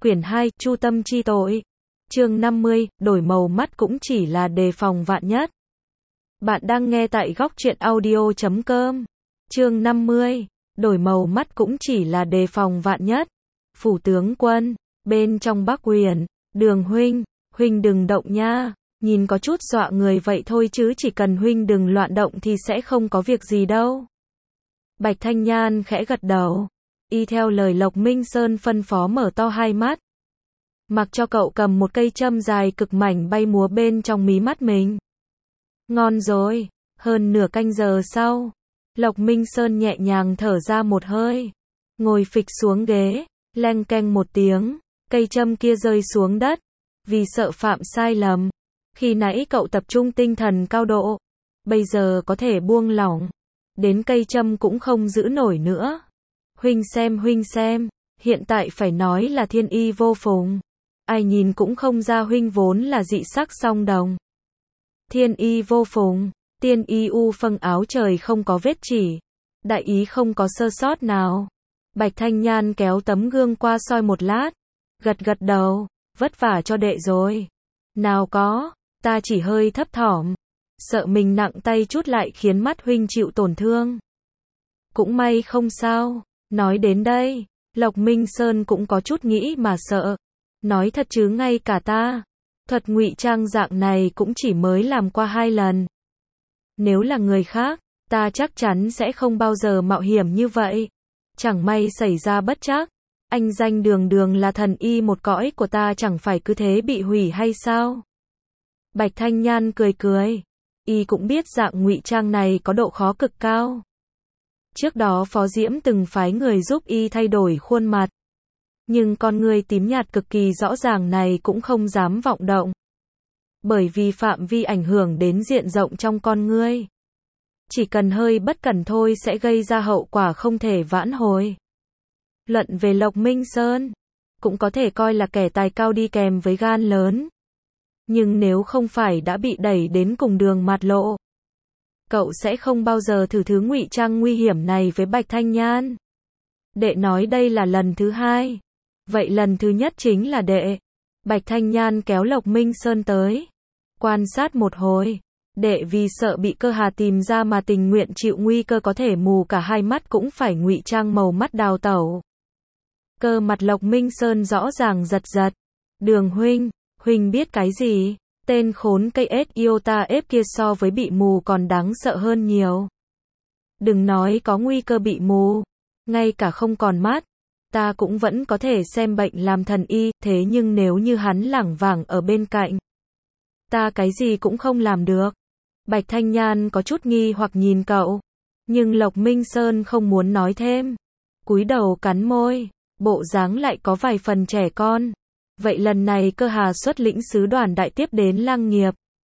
Quyển 2, Chu tâm chi tội. Chương 50, đổi màu mắt cũng chỉ là đề phòng vạn nhất. Bạn đang nghe tại góc truyện audio.com. Chương 50, đổi màu mắt cũng chỉ là đề phòng vạn nhất. Phủ tướng quân, bên trong Bắc Uyển, Đường huynh đừng động nha, nhìn có chút dọa người vậy thôi chứ chỉ cần huynh đừng loạn động thì sẽ không có việc gì đâu. Bạch Thanh Nhan khẽ gật đầu, y theo lời Lộc Minh Sơn phân phó mở to hai mắt. Mặc cho cậu cầm một cây châm dài cực mảnh bay múa bên trong mí mắt mình. Ngon rồi, hơn nửa canh giờ sau, Lộc Minh Sơn nhẹ nhàng thở ra một hơi, ngồi phịch xuống ghế, leng keng một tiếng, cây châm kia rơi xuống đất, vì sợ phạm sai lầm. Khi nãy cậu tập trung tinh thần cao độ, bây giờ có thể buông lỏng, đến cây châm cũng không giữ nổi nữa. Huynh xem, hiện tại phải nói là thiên y vô phùng. Ai nhìn cũng không ra huynh vốn là dị sắc song đồng. Thiên y vô phùng, tiên y u phâng áo trời không có vết chỉ, đại ý không có sơ sót nào. Bạch Thanh Nhan kéo tấm gương qua soi một lát, gật đầu, vất vả cho đệ rồi. Nào có, ta chỉ hơi thấp thỏm, sợ mình nặng tay chút lại khiến mắt huynh chịu tổn thương. Cũng may không sao. Nói đến đây, Lộc Minh Sơn cũng có chút nghĩ mà sợ. Nói thật chứ ngay cả ta, thuật ngụy trang dạng này cũng chỉ mới làm qua 2 lần. Nếu là người khác, ta chắc chắn sẽ không bao giờ mạo hiểm như vậy. Chẳng may xảy ra bất trắc, anh danh đường là thần y một cõi của ta chẳng phải cứ thế bị hủy hay sao? Bạch Thanh Nhan cười, y cũng biết dạng ngụy trang này có độ khó cực cao. Trước đó Phó Diễm từng phái người giúp y thay đổi khuôn mặt. Nhưng con người tím nhạt cực kỳ rõ ràng này cũng không dám vọng động. Bởi vì phạm vi ảnh hưởng đến diện rộng trong con ngươi. Chỉ cần hơi bất cẩn thôi sẽ gây ra hậu quả không thể vãn hồi. Luận về Lộc Minh Sơn, cũng có thể coi là kẻ tài cao đi kèm với gan lớn. Nhưng nếu không phải đã bị đẩy đến cùng đường mạt lộ, cậu sẽ không bao giờ thử thứ ngụy trang nguy hiểm này với Bạch Thanh Nhan. Đệ nói đây là lần thứ 2. Vậy lần thứ nhất chính là đệ. Bạch Thanh Nhan kéo Lộc Minh Sơn tới, quan sát một hồi. Đệ vì sợ bị Cơ Hà tìm ra mà tình nguyện chịu nguy cơ có thể mù cả hai mắt cũng phải ngụy trang màu mắt đào tẩu. Cơ mặt Lộc Minh Sơn rõ ràng giật. Đường huynh biết cái gì? Tên khốn cây ếch iota ép kia so với bị mù còn đáng sợ hơn nhiều. Đừng nói có nguy cơ bị mù, ngay cả không còn mắt, ta cũng vẫn có thể xem bệnh làm thần y, thế nhưng nếu như hắn lảng vảng ở bên cạnh, ta cái gì cũng không làm được. Bạch Thanh Nhan có chút nghi hoặc nhìn cậu, nhưng Lộc Minh Sơn không muốn nói thêm. Cúi đầu cắn môi, bộ dáng lại có vài phần trẻ con. Vậy lần này Cơ Hà xuất lĩnh sứ đoàn đại tiếp đến Lăng Nghiệp.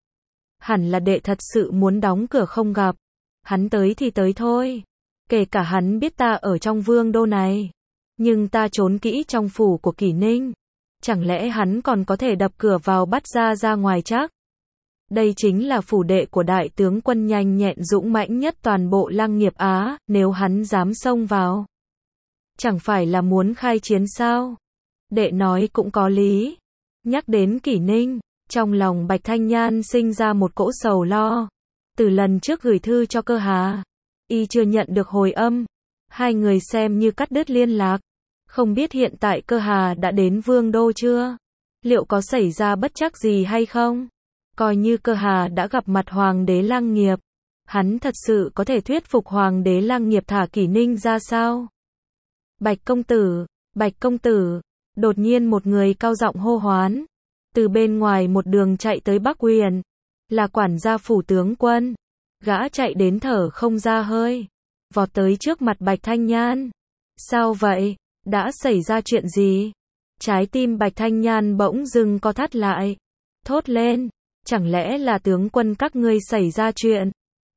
Hẳn là đệ thật sự muốn đóng cửa không gặp. Hắn tới thì tới thôi. Kể cả hắn biết ta ở trong vương đô này. Nhưng ta trốn kỹ trong phủ của Kỷ Ninh. Chẳng lẽ hắn còn có thể đập cửa vào bắt ra ngoài chắc? Đây chính là phủ đệ của đại tướng quân nhanh nhẹn dũng mãnh nhất toàn bộ Lăng Nghiệp Á, nếu hắn dám xông vào. Chẳng phải là muốn khai chiến sao? Đệ nói cũng có lý. Nhắc đến Kỷ Ninh, trong lòng Bạch Thanh Nhan sinh ra một cỗ sầu lo. Từ lần trước gửi thư cho Cơ Hà, y chưa nhận được hồi âm. 2 người xem như cắt đứt liên lạc. Không biết hiện tại Cơ Hà đã đến vương đô chưa? Liệu có xảy ra bất trắc gì hay không? Coi như Cơ Hà đã gặp mặt Hoàng đế Lăng Nghiệp, hắn thật sự có thể thuyết phục Hoàng đế Lăng Nghiệp thả Kỷ Ninh ra sao? Bạch công tử. Đột nhiên một người cao giọng hô hoán. Từ bên ngoài một đường chạy tới Bắc Uyển. Là quản gia phủ tướng quân. Gã chạy đến thở không ra hơi. Vọt tới trước mặt Bạch Thanh Nhan. Sao vậy? Đã xảy ra chuyện gì? Trái tim Bạch Thanh Nhan bỗng dưng co thắt lại. Thốt lên. Chẳng lẽ là tướng quân các ngươi xảy ra chuyện?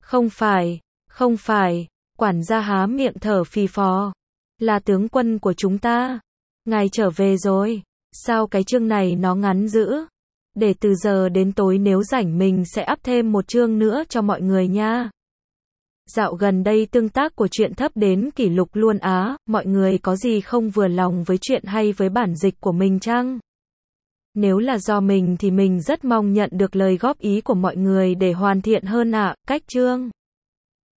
Không phải. Quản gia há miệng thở phì phò. Là tướng quân của chúng ta. Ngài trở về rồi. Sao cái chương này nó ngắn dữ? Để từ giờ đến tối nếu rảnh mình sẽ up thêm một chương nữa cho mọi người nha. Dạo gần đây tương tác của truyện thấp đến kỷ lục luôn á, mọi người có gì không vừa lòng với truyện hay với bản dịch của mình chăng? Nếu là do mình thì mình rất mong nhận được lời góp ý của mọi người để hoàn thiện hơn ạ. Cách chương